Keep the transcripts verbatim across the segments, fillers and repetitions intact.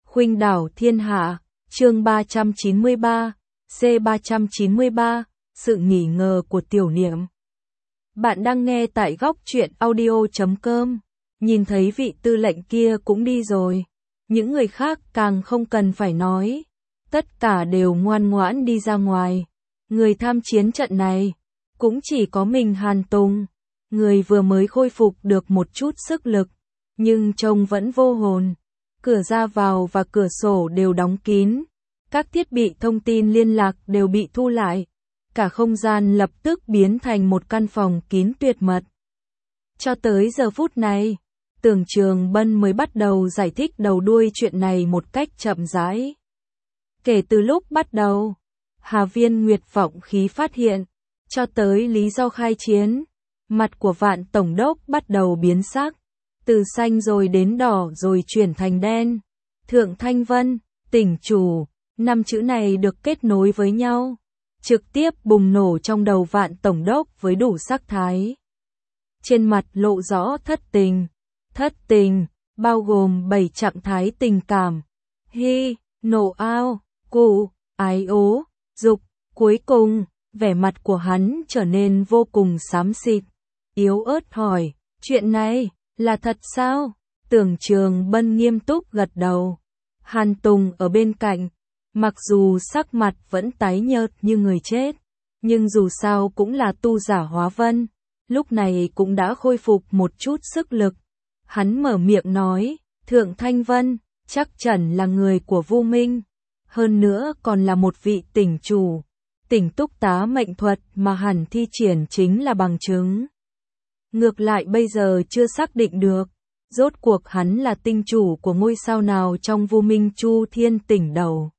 Khuynh đảo thiên hạ, chương ba trăm chín mươi ba, C ba trăm chín mươi ba, sự nghỉ ngờ của tiểu niệm. Bạn đang nghe tại góc truyện audio chấm com, nhìn thấy vị tư lệnh kia cũng đi rồi. Những người khác càng không cần phải nói, tất cả đều ngoan ngoãn đi ra ngoài. Người tham chiến trận này, cũng chỉ có mình Hàn Tùng, người vừa mới khôi phục được một chút sức lực, nhưng trông vẫn vô hồn. Cửa ra vào và cửa sổ đều đóng kín, các thiết bị thông tin liên lạc đều bị thu lại, cả không gian lập tức biến thành một căn phòng kín tuyệt mật. Cho tới giờ phút này, Tưởng Trường Bân mới bắt đầu giải thích đầu đuôi chuyện này một cách chậm rãi. Kể từ lúc bắt đầu, Hà Viên Nguyệt vọng khí phát hiện, cho tới lý do khai chiến, mặt của Vạn Tổng đốc bắt đầu biến sắc, từ xanh rồi đến đỏ rồi chuyển thành đen. Thượng Thanh Vân, tỉnh chủ, năm chữ này được kết nối với nhau, trực tiếp bùng nổ trong đầu Vạn Tổng đốc với đủ sắc thái. Trên mặt lộ rõ thất tình, thất tình, bao gồm bảy trạng thái tình cảm, hy, nộ ao, cụ, ái ố, dục. Cuối cùng, vẻ mặt của hắn trở nên vô cùng xám xịt, yếu ớt hỏi, chuyện này là thật sao? Tưởng Trường Bân nghiêm túc gật đầu. Hàn Tùng ở bên cạnh, mặc dù sắc mặt vẫn tái nhợt như người chết, nhưng dù sao cũng là tu giả hóa vân, lúc này cũng đã khôi phục một chút sức lực. Hắn mở miệng nói, Thượng Thanh Vân, chắc chắn là người của Vu Minh, hơn nữa còn là một vị tỉnh chủ. Tỉnh túc tá mệnh thuật mà hẳn thi triển chính là bằng chứng. Ngược lại bây giờ chưa xác định được, rốt cuộc hắn là tinh chủ của ngôi sao nào trong Vu Minh Chu Thiên tỉnh đầu.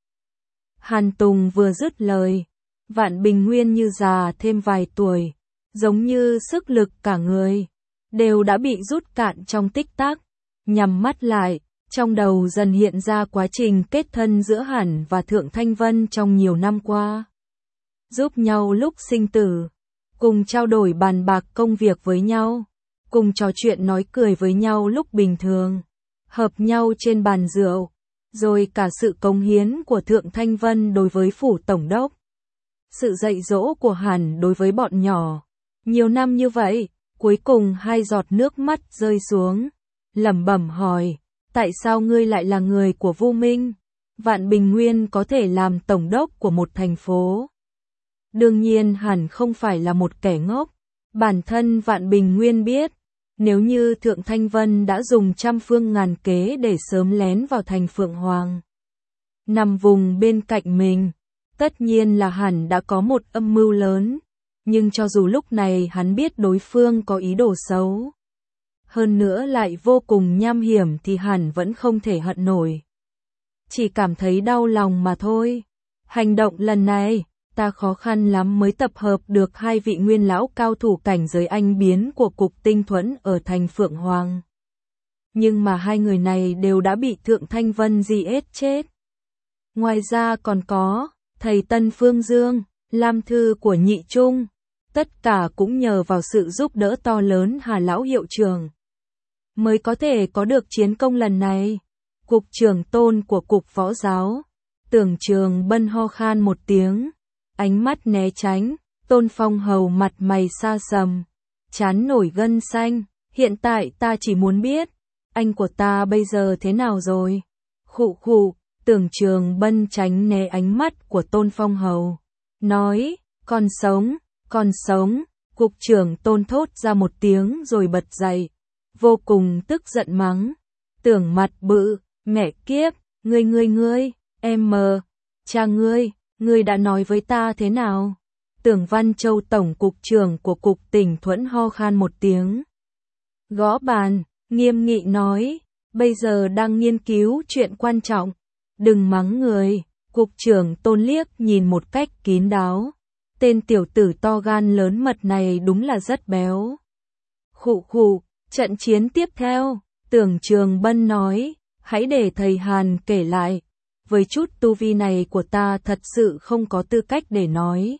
Hàn Tùng vừa dứt lời, Vạn Bình Nguyên như già thêm vài tuổi, giống như sức lực cả người đều đã bị rút cạn trong tích tắc. Nhắm mắt lại, trong đầu dần hiện ra quá trình kết thân giữa Hàn và Thượng Thanh Vân trong nhiều năm qua. Giúp nhau lúc sinh tử, cùng trao đổi bàn bạc công việc với nhau, cùng trò chuyện nói cười với nhau lúc bình thường, hợp nhau trên bàn rượu, rồi cả sự cống hiến của Thượng Thanh Vân đối với phủ tổng đốc, sự dạy dỗ của Hàn đối với bọn nhỏ. Nhiều năm như vậy, cuối cùng hai giọt nước mắt rơi xuống, lẩm bẩm hỏi, tại sao ngươi lại là người của Vu Minh? Vạn Bình Nguyên có thể làm tổng đốc của một thành phố. Đương nhiên hẳn không phải là một kẻ ngốc, bản thân Vạn Bình Nguyên biết, nếu như Thượng Thanh Vân đã dùng trăm phương ngàn kế để sớm lén vào thành Phượng Hoàng, nằm vùng bên cạnh mình, tất nhiên là hẳn đã có một âm mưu lớn, nhưng cho dù lúc này hắn biết đối phương có ý đồ xấu, hơn nữa lại vô cùng nham hiểm thì hẳn vẫn không thể hận nổi. Chỉ cảm thấy đau lòng mà thôi. Hành động lần này, ta khó khăn lắm mới tập hợp được hai vị nguyên lão cao thủ cảnh giới anh biến của cục tinh thuẫn ở thành Phượng Hoàng. Nhưng mà hai người này đều đã bị Thượng Thanh Vân giết chết. Ngoài ra còn có, thầy Tân Phương Dương, Lam Thư của Nhị Trung, tất cả cũng nhờ vào sự giúp đỡ to lớn Hà Lão hiệu trưởng, mới có thể có được chiến công lần này. Cục trưởng Tôn của cục võ giáo, Tưởng Trường Bân ho khan một tiếng, ánh mắt né tránh. Tôn Phong Hầu mặt mày xa sầm, trán nổi gân xanh, hiện tại ta chỉ muốn biết, anh của ta bây giờ thế nào rồi? Khụ khụ, Tưởng Trường Bân tránh né ánh mắt của Tôn Phong Hầu, nói, còn sống, còn sống. Cục trưởng Tôn thốt ra một tiếng rồi bật dậy, vô cùng tức giận mắng, Tưởng mặt bự, mẹ kiếp, ngươi ngươi ngươi, em mờ, cha ngươi, ngươi đã nói với ta thế nào? Tưởng Văn Châu tổng cục trưởng của cục tỉnh thuẫn ho khan một tiếng, gõ bàn, nghiêm nghị nói, bây giờ đang nghiên cứu chuyện quan trọng, đừng mắng người. Cục trưởng Tôn liếc nhìn một cách kín đáo, tên tiểu tử to gan lớn mật này đúng là rất béo. Khụ khụ, trận chiến tiếp theo, Tưởng Trường Bân nói, hãy để thầy Hàn kể lại, với chút tu vi này của ta thật sự không có tư cách để nói.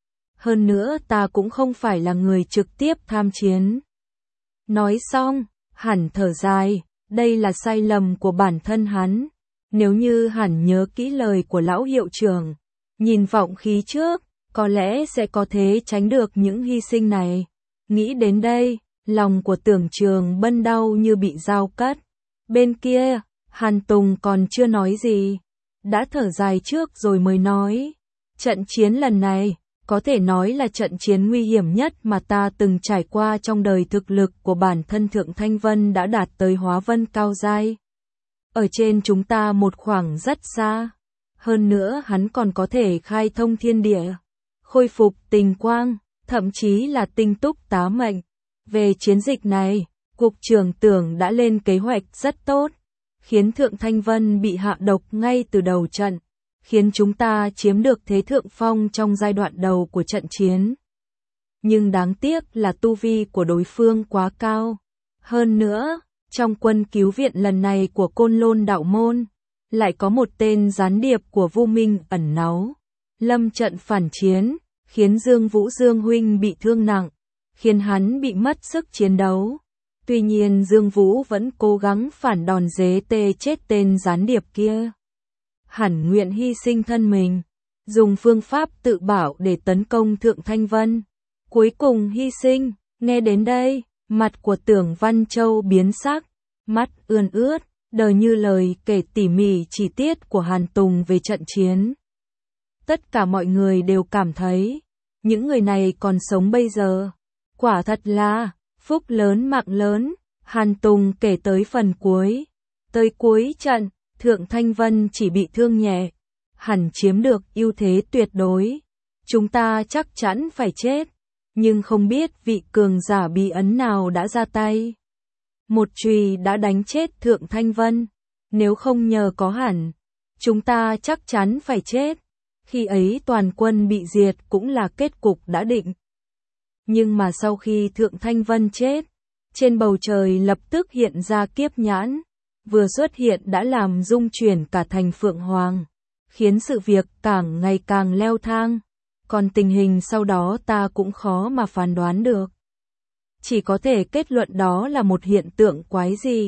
Hơn nữa ta cũng không phải là người trực tiếp tham chiến. Nói xong, Hàn thở dài, đây là sai lầm của bản thân hắn. Nếu như hẳn nhớ kỹ lời của lão hiệu trưởng, nhìn vọng khí trước, có lẽ sẽ có thể tránh được những hy sinh này. Nghĩ đến đây, lòng của Tưởng Trường Bân đau như bị dao cắt. Bên kia, Hàn Tùng còn chưa nói gì, đã thở dài trước rồi mới nói. Trận chiến lần này, có thể nói là trận chiến nguy hiểm nhất mà ta từng trải qua trong đời. Thực lực của bản thân Thượng Thanh Vân đã đạt tới hóa vân cao giai. Ở trên chúng ta một khoảng rất xa. Hơn nữa hắn còn có thể khai thông thiên địa, khôi phục tình quang, thậm chí là tinh túc tá mệnh. Về chiến dịch này, Cục trưởng Tưởng đã lên kế hoạch rất tốt, khiến Thượng Thanh Vân bị hạ độc ngay từ đầu trận, khiến chúng ta chiếm được thế thượng phong trong giai đoạn đầu của trận chiến. Nhưng đáng tiếc là tu vi của đối phương quá cao. Hơn nữa, trong quân cứu viện lần này của Côn Lôn Đạo Môn, lại có một tên gián điệp của Vu Minh ẩn náu, lâm trận phản chiến, khiến Dương Vũ Dương huynh bị thương nặng, khiến hắn bị mất sức chiến đấu. Tuy nhiên Dương Vũ vẫn cố gắng phản đòn dế tê chết tên gián điệp kia. Hẳn nguyện hy sinh thân mình, dùng phương pháp tự bảo để tấn công Thượng Thanh Vân. Cuối cùng hy sinh, nghe đến đây, mặt của Tưởng Văn Châu biến sắc, mắt ươn ướt, đờ như lời kể tỉ mỉ chi tiết của Hàn Tùng về trận chiến. Tất cả mọi người đều cảm thấy, những người này còn sống bây giờ, quả thật là phúc lớn mạng lớn. Hàn Tùng kể tới phần cuối, tới cuối trận, Thượng Thanh Vân chỉ bị thương nhẹ, hẳn chiếm được ưu thế tuyệt đối. Chúng ta chắc chắn phải chết, nhưng không biết vị cường giả bí ẩn nào đã ra tay. Một chùy đã đánh chết Thượng Thanh Vân, nếu không nhờ có hẳn, chúng ta chắc chắn phải chết. Khi ấy toàn quân bị diệt cũng là kết cục đã định. Nhưng mà sau khi Thượng Thanh Vân chết, trên bầu trời lập tức hiện ra kiếp nhãn, vừa xuất hiện đã làm rung chuyển cả thành Phượng Hoàng, khiến sự việc càng ngày càng leo thang. Còn tình hình sau đó ta cũng khó mà phán đoán được. Chỉ có thể kết luận đó là một hiện tượng quái dị.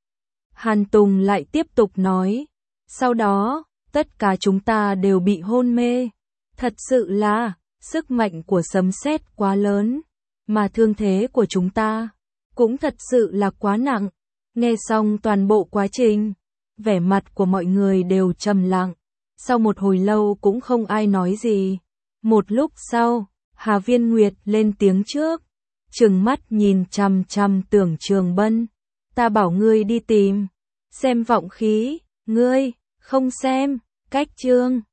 Hàn Tùng lại tiếp tục nói, sau đó, tất cả chúng ta đều bị hôn mê. Thật sự là, sức mạnh của sấm sét quá lớn, mà thương thế của chúng ta cũng thật sự là quá nặng. Nghe xong toàn bộ quá trình, vẻ mặt của mọi người đều trầm lặng. Sau một hồi lâu cũng không ai nói gì. Một lúc sau, Hà Viên Nguyệt lên tiếng trước, trừng mắt nhìn chằm chằm Tưởng Trường Bân. Ta bảo ngươi đi tìm, xem vọng khí, ngươi, không xem, cách chương.